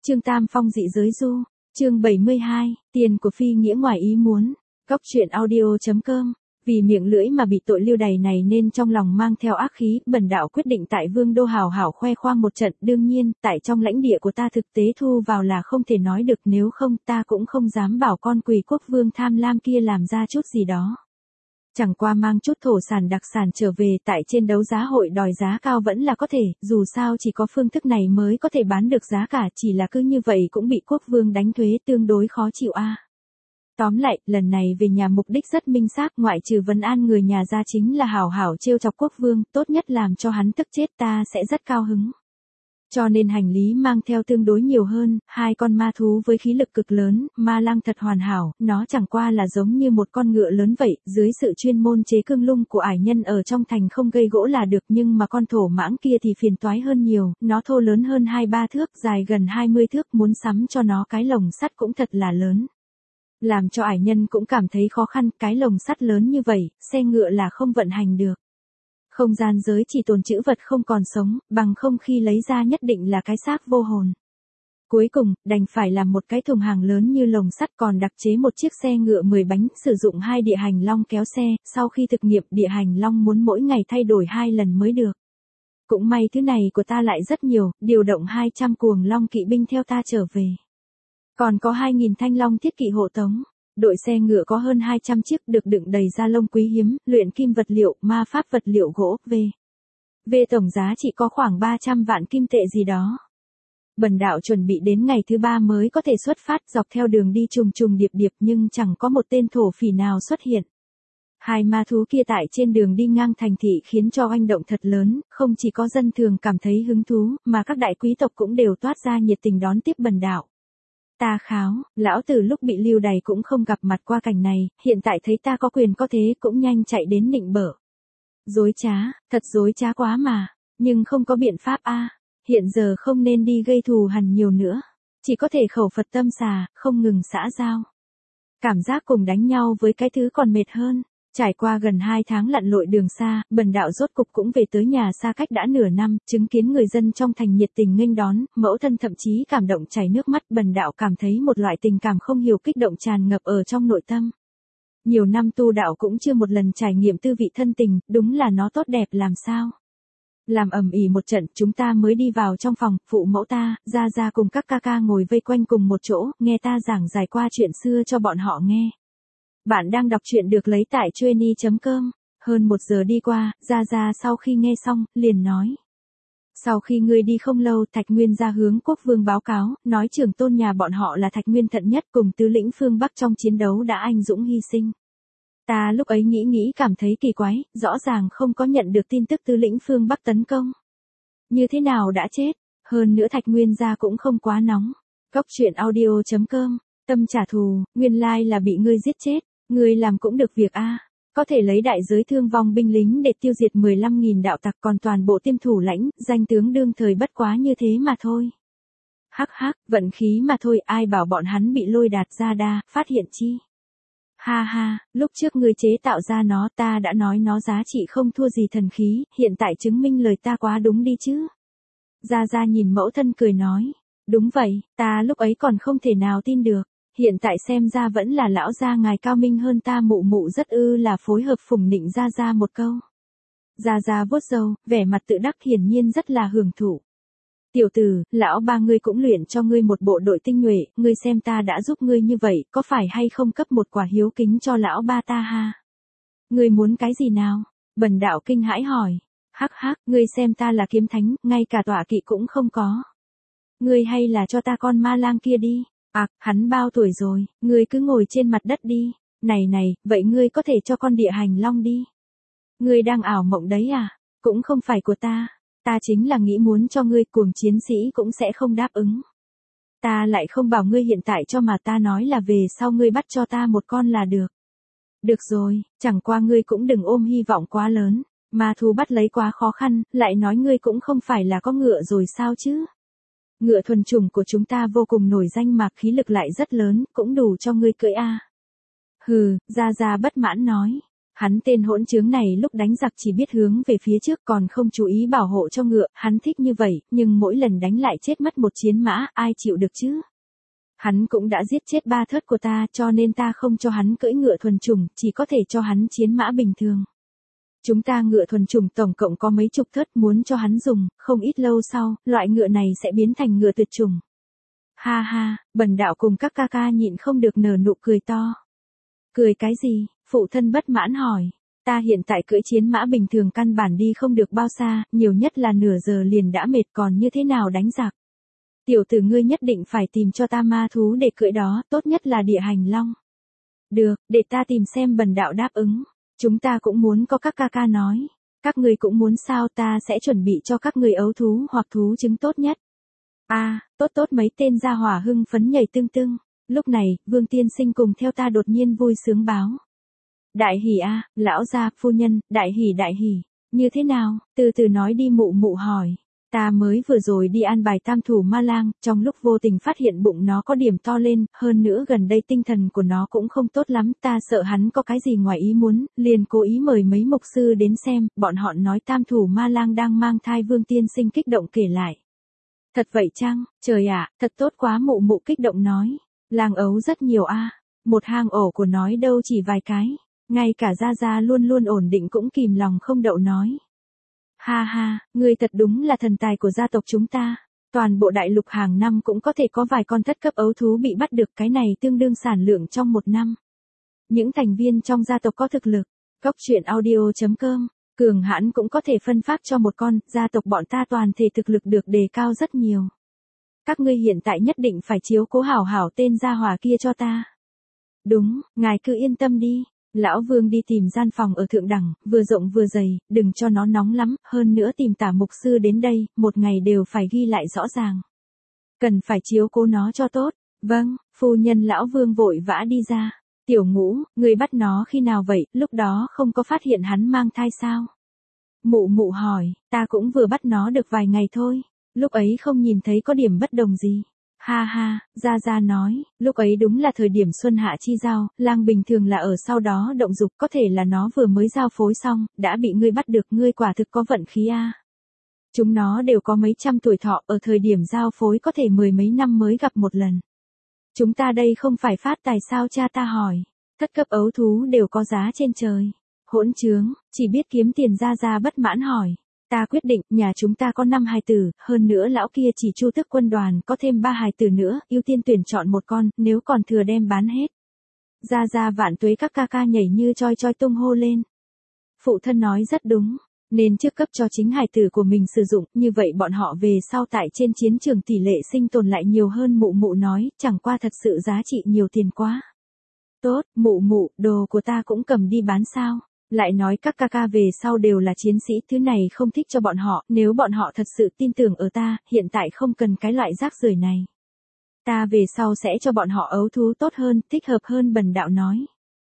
Trương Tam Phong dị giới du, chương 72, tiền của phi nghĩa ngoài ý muốn. Góc truyện audio.com. Vì miệng lưỡi mà bị tội lưu đày này nên trong lòng mang theo ác khí, bần đạo quyết định tại Vương đô hào hảo khoe khoang một trận. Đương nhiên, tại trong lãnh địa của ta thực tế thu vào là không thể nói được, nếu không ta cũng không dám bảo con Quỳ Quốc vương tham lam kia làm ra chút gì đó. Chẳng qua mang chút thổ sản đặc sản trở về, tại trên đấu giá hội đòi giá cao vẫn là có thể, dù sao chỉ có phương thức này mới có thể bán được giá cả, chỉ là cứ như vậy cũng bị quốc vương đánh thuế, tương đối khó chịu a. Tóm lại, lần này về nhà mục đích rất minh xác, ngoại trừ vấn an người nhà ra chính là hảo hảo trêu chọc quốc vương, tốt nhất làm cho hắn tức chết, ta sẽ rất cao hứng. Cho nên hành lý mang theo tương đối nhiều hơn, 2 con ma thú với khí lực cực lớn, ma lang thật hoàn hảo, nó chẳng qua là giống như một con ngựa lớn vậy, dưới sự chuyên môn chế cương lung của ải nhân ở trong thành không gây gỗ là được, nhưng mà con thổ mãng kia thì phiền toái hơn nhiều, nó thô lớn hơn 2-3 thước, dài gần 20 thước, muốn sắm cho nó cái lồng sắt cũng thật là lớn. Làm cho ải nhân cũng cảm thấy khó khăn, cái lồng sắt lớn như vậy, xe ngựa là không vận hành được. Không gian giới chỉ tồn trữ vật không còn sống, bằng không khi lấy ra nhất định là cái xác vô hồn. Cuối cùng, đành phải làm một cái thùng hàng lớn như lồng sắt, còn đặc chế một chiếc xe ngựa 10 bánh, sử dụng 2 địa hành long kéo xe, sau khi thực nghiệm địa hành long muốn mỗi ngày thay đổi 2 lần mới được. Cũng may thứ này của ta lại rất nhiều, điều động 200 cuồng long kỵ binh theo ta trở về. Còn có 2.000 thanh long thiết kỵ hộ tống. Đội xe ngựa có hơn 200 chiếc được đựng đầy da lông quý hiếm, luyện kim vật liệu, ma pháp vật liệu gỗ, về tổng giá chỉ có khoảng 300 vạn kim tệ gì đó. Bần đạo chuẩn bị đến ngày thứ 3 mới có thể xuất phát, dọc theo đường đi trùng trùng điệp điệp nhưng chẳng có một tên thổ phỉ nào xuất hiện. 2 ma thú kia tại trên đường đi ngang thành thị khiến cho oanh động thật lớn, không chỉ có dân thường cảm thấy hứng thú, mà các đại quý tộc cũng đều toát ra nhiệt tình đón tiếp bần đạo. Ta kháo, lão tử lúc bị lưu đày cũng không gặp mặt qua cảnh này, hiện tại thấy ta có quyền có thế cũng nhanh chạy đến nịnh bợ. Dối trá, thật dối trá quá mà, nhưng không có biện pháp a. Hiện giờ không nên đi gây thù hằn nhiều nữa, chỉ có thể khẩu Phật tâm xà, không ngừng xã giao. Cảm giác cùng đánh nhau với cái thứ còn mệt hơn. Trải qua gần 2 tháng lặn lội đường xa, bần đạo rốt cục cũng về tới nhà xa cách đã nửa năm, chứng kiến người dân trong thành nhiệt tình nghênh đón, mẫu thân thậm chí cảm động chảy nước mắt, bần đạo cảm thấy một loại tình cảm không hiểu kích động tràn ngập ở trong nội tâm. Nhiều năm tu đạo cũng chưa một lần trải nghiệm tư vị thân tình, đúng là nó tốt đẹp làm sao. Làm ầm ĩ một trận, chúng ta mới đi vào trong phòng, phụ mẫu ta, ra cùng các ca ca ngồi vây quanh cùng một chỗ, nghe ta giảng giải qua chuyện xưa cho bọn họ nghe. Bạn đang đọc truyện được lấy tại Chueny.com. Hơn 1 giờ đi qua, Ra sau khi nghe xong, liền nói. Sau khi ngươi đi không lâu, Thạch Nguyên ra hướng quốc vương báo cáo, nói trưởng tôn nhà bọn họ là Thạch Nguyên Thận Nhất cùng tứ lĩnh phương Bắc trong chiến đấu đã anh dũng hy sinh. Ta lúc ấy nghĩ cảm thấy kỳ quái, rõ ràng không có nhận được tin tức tứ lĩnh phương Bắc tấn công. Như thế nào đã chết, hơn nữa Thạch Nguyên ra cũng không quá nóng. Góc truyện audio.com, tâm trả thù, nguyên lai là bị ngươi giết chết. Ngươi làm cũng được việc a, có thể lấy đại giới thương vong binh lính để tiêu diệt 15.000 đạo tặc, còn toàn bộ tiêm thủ lãnh, danh tướng đương thời bất quá như thế mà thôi. Hắc hắc, vận khí mà thôi, ai bảo bọn hắn bị lôi đạt ra đa, phát hiện chi. Ha ha, lúc trước ngươi chế tạo ra nó, ta đã nói nó giá trị không thua gì thần khí, hiện tại chứng minh lời ta quá đúng đi chứ. Ra nhìn mẫu thân cười nói, đúng vậy, ta lúc ấy còn không thể nào tin được. Hiện tại xem ra vẫn là lão gia ngài cao minh hơn ta, mụ rất là phối hợp phụng nịnh ra một câu. Ra vuốt râu, vẻ mặt tự đắc, hiển nhiên rất là hưởng thụ. Tiểu tử, lão ba ngươi cũng luyện cho ngươi một bộ đội tinh nhuệ, ngươi xem ta đã giúp ngươi như vậy, có phải hay không cấp một quả hiếu kính cho lão ba ta ha? Ngươi muốn cái gì nào? Bần đạo kinh hãi hỏi. Hắc, ngươi xem ta là kiếm thánh, ngay cả tọa kỵ cũng không có. Ngươi hay là cho ta con ma lang kia đi. Hắn bao tuổi rồi, ngươi cứ ngồi trên mặt đất đi. Này, vậy ngươi có thể cho con địa hành long đi. Ngươi đang ảo mộng đấy à? Cũng không phải của ta. Ta chính là nghĩ muốn cho ngươi, cuồng chiến sĩ cũng sẽ không đáp ứng. Ta lại không bảo ngươi hiện tại cho mà ta nói là về sau ngươi bắt cho ta một con là được. Được rồi, chẳng qua ngươi cũng đừng ôm hy vọng quá lớn. Ma thú bắt lấy quá khó khăn, lại nói ngươi cũng không phải là có ngựa rồi sao chứ? Ngựa thuần chủng của chúng ta vô cùng nổi danh mà khí lực lại rất lớn, cũng đủ cho ngươi cưỡi a. Hừ, Ra bất mãn nói. Hắn tên hỗn trướng này lúc đánh giặc chỉ biết hướng về phía trước còn không chú ý bảo hộ cho ngựa, hắn thích như vậy, nhưng mỗi lần đánh lại chết mất một chiến mã, ai chịu được chứ? Hắn cũng đã giết chết 3 thớt của ta cho nên ta không cho hắn cưỡi ngựa thuần chủng, chỉ có thể cho hắn chiến mã bình thường. Chúng ta ngựa thuần chủng tổng cộng có mấy chục thớt muốn cho hắn dùng, không ít lâu sau, loại ngựa này sẽ biến thành ngựa tuyệt chủng. Ha ha, Bần đạo cùng các ca ca nhịn không được nở nụ cười to. Cười cái gì? Phụ thân bất mãn hỏi. Ta hiện tại cưỡi chiến mã bình thường căn bản đi không được bao xa, nhiều nhất là nửa giờ liền đã mệt còn như thế nào đánh giặc. Tiểu tử ngươi nhất định phải tìm cho ta ma thú để cưỡi đó, tốt nhất là địa hành long. Được, để ta tìm xem. Bần đạo đáp ứng. Chúng ta cũng muốn có các ca ca nói. Các ngươi cũng muốn sao? Ta sẽ chuẩn bị cho các ngươi ấu thú hoặc thú trứng tốt nhất. Tốt tốt, mấy tên gia hỏa hưng phấn nhảy tưng tưng. Lúc này, Vương tiên sinh cùng theo ta đột nhiên vui sướng báo. Đại hỉ lão gia, phu nhân, đại hỉ. Như thế nào? Từ từ nói đi. Mụ mụ hỏi. Ta mới vừa rồi đi an bài tam thủ ma lang, trong lúc vô tình phát hiện bụng nó có điểm to lên, hơn nữa gần đây tinh thần của nó cũng không tốt lắm, ta sợ hắn có cái gì ngoài ý muốn, liền cố ý mời mấy mục sư đến xem, bọn họ nói tam thủ ma lang đang mang thai. Vương tiên sinh kích động kể lại. Thật vậy chăng? Trời ạ, thật tốt quá. Mụ mụ kích động nói. Lang ấu rất nhiều một hang ổ của nói đâu chỉ vài cái, ngay cả Gia Gia luôn luôn ổn định cũng kìm lòng không đậu nói. Ha ha, ngươi thật đúng là thần tài của gia tộc chúng ta. Toàn bộ đại lục hàng năm cũng có thể có vài con thất cấp ấu thú bị bắt được, cái này tương đương sản lượng trong một năm. Những thành viên trong gia tộc có thực lực, Cốc truyện audio.com, cường hãn cũng có thể phân phát cho một con, gia tộc bọn ta toàn thể thực lực được đề cao rất nhiều. Các ngươi hiện tại nhất định phải chiếu cố hảo hảo tên gia hỏa kia cho ta. Đúng, ngài cứ yên tâm đi. Lão Vương đi tìm gian phòng ở thượng đẳng, vừa rộng vừa dày, đừng cho nó nóng lắm, hơn nữa tìm tả mục sư đến đây, một ngày đều phải ghi lại rõ ràng. Cần phải chiếu cố nó cho tốt. Vâng, phu nhân. Lão Vương vội vã đi ra. Tiểu Ngũ, người bắt nó khi nào vậy, lúc đó không có phát hiện hắn mang thai sao? Mụ mụ hỏi, ta cũng vừa bắt nó được vài ngày thôi, lúc ấy không nhìn thấy có điểm bất đồng gì. Ha ha, Gia Gia nói, lúc ấy đúng là thời điểm xuân hạ chi giao, lang bình thường là ở sau đó động dục, có thể là nó vừa mới giao phối xong, đã bị ngươi bắt được. Ngươi quả thực có vận khí Chúng nó đều có mấy trăm tuổi thọ, ở thời điểm giao phối có thể 10 mấy năm mới gặp một lần. Chúng ta đây không phải phát tài sao? Cha ta hỏi. Thất cấp ấu thú đều có giá trên trời. Hỗn trướng, chỉ biết kiếm tiền. Gia Gia bất mãn hỏi. Ta quyết định, nhà chúng ta có 5 hài tử, hơn nữa lão kia chỉ chu tước quân đoàn, có thêm 3 hài tử nữa, ưu tiên tuyển chọn một con, nếu còn thừa đem bán hết. Gia Gia vạn tuế. Các ca ca nhảy như choi choi tung hô lên. Phụ thân nói rất đúng, nên trước cấp cho chính hài tử của mình sử dụng, như vậy bọn họ về sau tại trên chiến trường tỷ lệ sinh tồn lại nhiều hơn. Mụ mụ nói, chẳng qua thật sự giá trị nhiều tiền quá. Tốt, mụ mụ, đồ của ta cũng cầm đi bán sao? Lại nói các ca ca về sau đều là chiến sĩ, thứ này không thích cho bọn họ, nếu bọn họ thật sự tin tưởng ở ta, hiện tại không cần cái loại rác rưởi này. Ta về sau sẽ cho bọn họ ấu thú tốt hơn, thích hợp hơn. Bần đạo nói.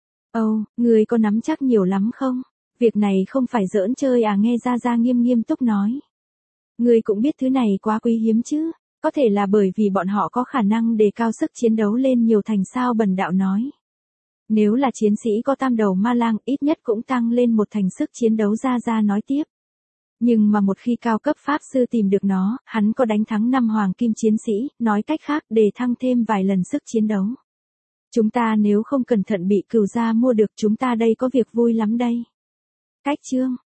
Ngươi có nắm chắc nhiều lắm không? Việc này không phải giỡn chơi nghe Gia Gia nghiêm túc nói. Ngươi cũng biết thứ này quá quý hiếm chứ, có thể là bởi vì bọn họ có khả năng đề cao sức chiến đấu lên nhiều thành sao? Bần đạo nói. Nếu là chiến sĩ có tam đầu ma lang, ít nhất cũng tăng lên một thành sức chiến đấu. Gia Gia nói tiếp. Nhưng mà một khi cao cấp pháp sư tìm được nó, hắn có đánh thắng 5 hoàng kim chiến sĩ, nói cách khác, để thăng thêm vài lần sức chiến đấu. Chúng ta nếu không cẩn thận bị cừu gia mua được, chúng ta đây có việc vui lắm đây. Cách chương